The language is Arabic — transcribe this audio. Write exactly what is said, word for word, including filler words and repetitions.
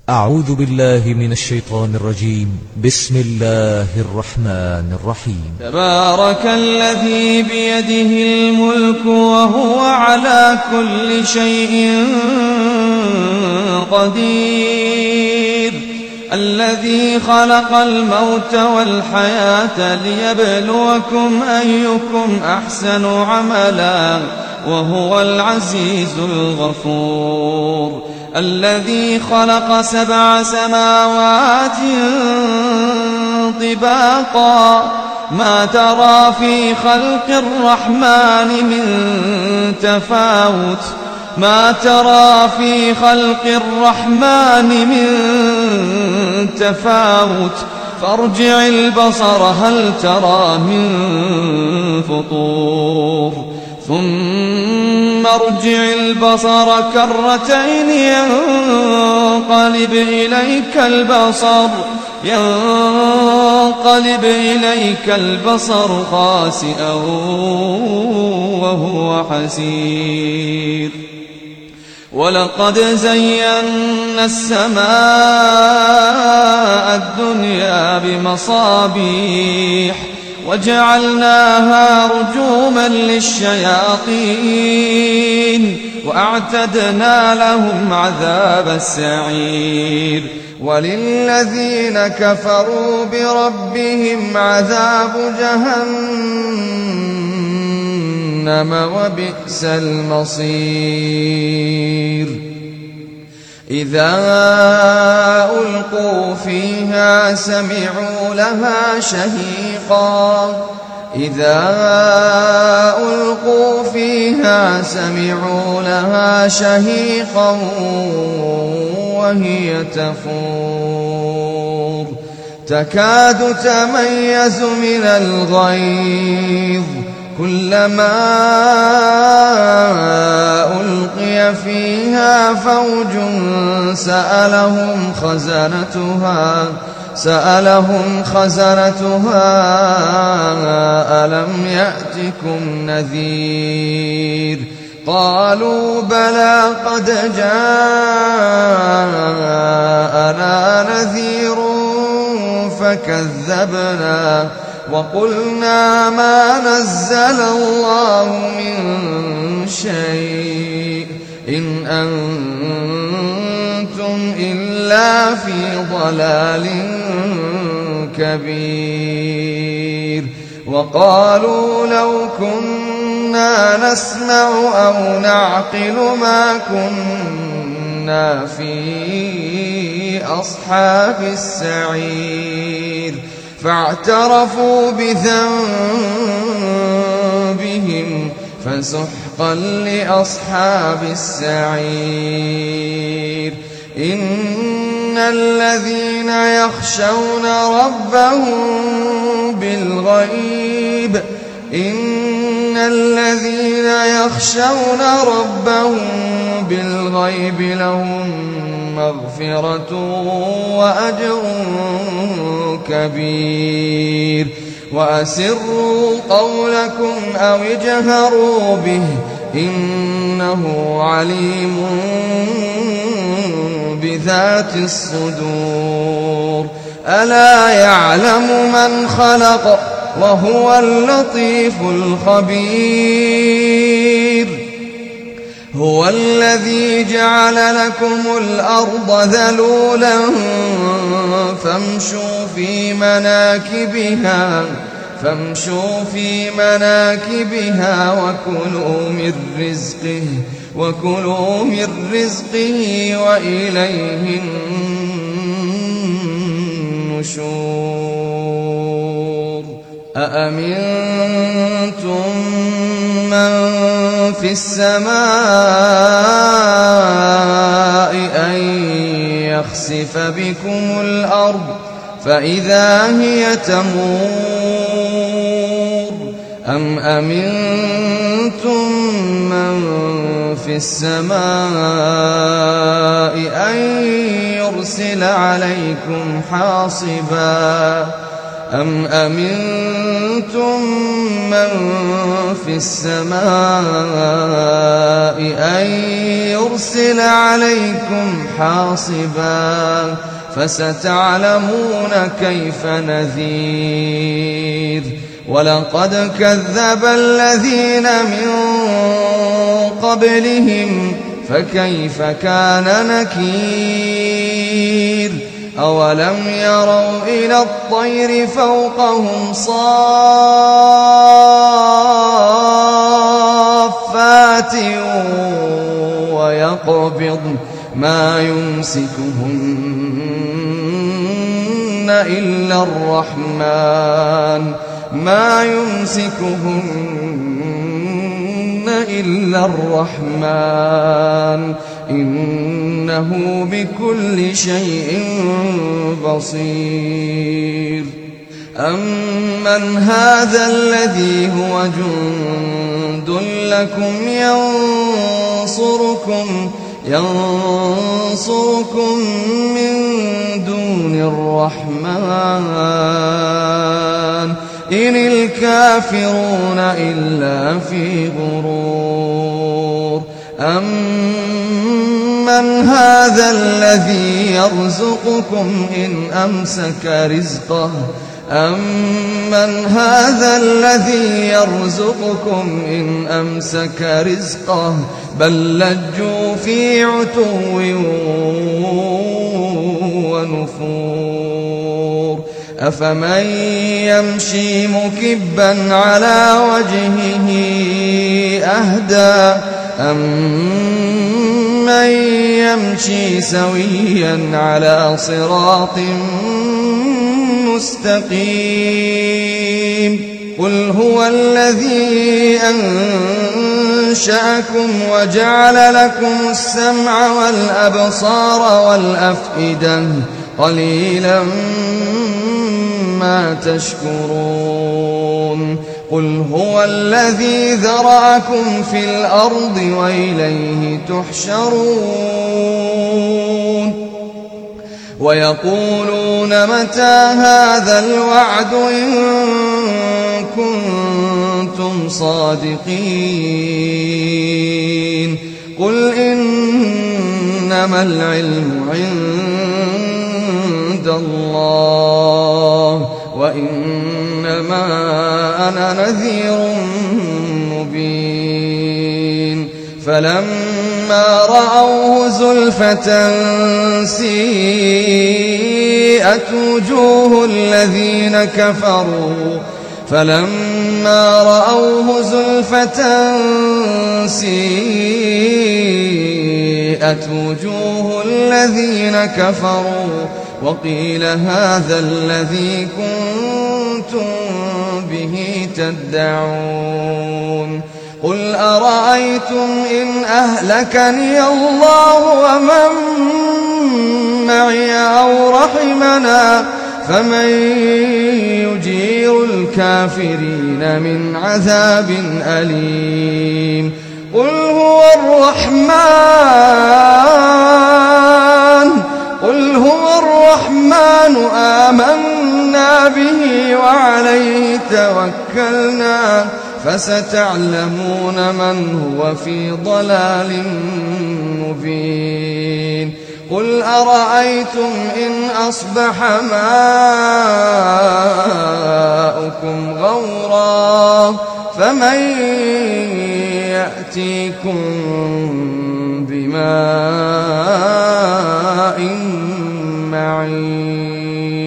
أعوذ بالله من الشيطان الرجيم. بسم الله الرحمن الرحيم. تبارك الذي بيده الملك وهو على كل شيء قدير، الذي خلق الموت والحياة ليبلوكم أيكم أحسن عملا وهو العزيز الغفور، الذي خلق سبع سماوات طباقا ما ترى في خلق الرحمن من تفاوت ما ترى في خلق الرحمن من تفاوت فارجع البصر هل ترى من فطور، ثم ارجع البصر كرتين ينقلب إليك البصر ينقلب إليك البصر خاسئا وهو حسير. ولقد زينا السماء الدنيا بمصابيح وجعلناها رجوما للشياطين وأعتدنا لهم عذاب السعير. وللذين كفروا بربهم عذاب جهنم وبئس المصير. إذا ألقوا فيها سمعوا لها شهيقا إذا ألقوا فيها سمعوا لها شهيقا وهي تفور تكاد تميز من الغيظ كلما ألقي فيها فوج سألهم خزنتها سألهم خزنتها ألم يأتكم نذير قالوا بلى قد جاءنا نذير فكذبنا وقلنا ما نزل الله من شيء إن أنتم إلا في ضلال كبير. وقالوا لو كنا نسمع أو نعقل ما كنا في أصحاب السعير فاعترفوا بذنبهم فسحقا لأصحاب السعير. إن الذين يخشون ربهم بالغيب إن الذين يخشون ربهم بالغيب لهم مغفرة وأجر كبير. وأسروا قولكم أو اجهروا به إنه عليم بذات الصدور. ألا يعلم من خلق وهو اللطيف الخبير. هو الذي جعل لكم الأرض ذلولا فامشوا في مناكبها فامشوا في مناكبها وكلوا من رزقه وكلوا من رزقه وإليه النشور. أأمنتم من في السماء أن يخسف بكم الأرض فإذا هي تمور أم أمنتم من في السماء أن يرسل عليكم حاصبا أم أمنتم من في السماء أن يرسل عليكم حاصبا فستعلمون كيف نذير ولقد كذب الذين من قبلهم فكيف كان نكير أولم يروا إلى الطير فوقهم صافات ويقبض ما يمسكهن إلا الرحمن ما يمسكهن إلا الرحمن إنه بكل شيء بصير أمن هذا الذي هو جند لكم ينصركم ينصركم من دون الرحمن إن الكافرون إلا في غرور أمن هذا الذي يرزقكم إن أمسك رزقه أمن هذا الذي يرزقكم إن أمسك رزقه بل لجوا في عتو ونفور أفمن يمشي مكبا على وجهه أهدى أمن يمشي سويا على صراط مستقيم قل هو الذي أنشأكم وجعل لكم السمع والأبصار والأفئدة قليلا ما تشكرون قل هو الذي ذرأكم في الأرض وإليه تحشرون ويقولون متى هذا الوعد إن كنتم صادقين قل إنما العلم عند الله وإنما أنا نذير مبين فلما رأوه زلفة سيئت وجوه الذين كفروا فلما رأوه زلفة سيئت وجوه الذين كفروا وقيل هذا الذي كنتم به تدعون قل أرأيتم إن أهلكني الله ومن معي أو رحمنا فمن يجير الكافرين من عذاب أليم قل هو الرحمن قل هو الرحمن آمنا به وعليه توكلنا فستعلمون من هو في ضلال مبين قل أرأيتم إن أصبح ماؤكم غورا فمن يأتيكم بماء معين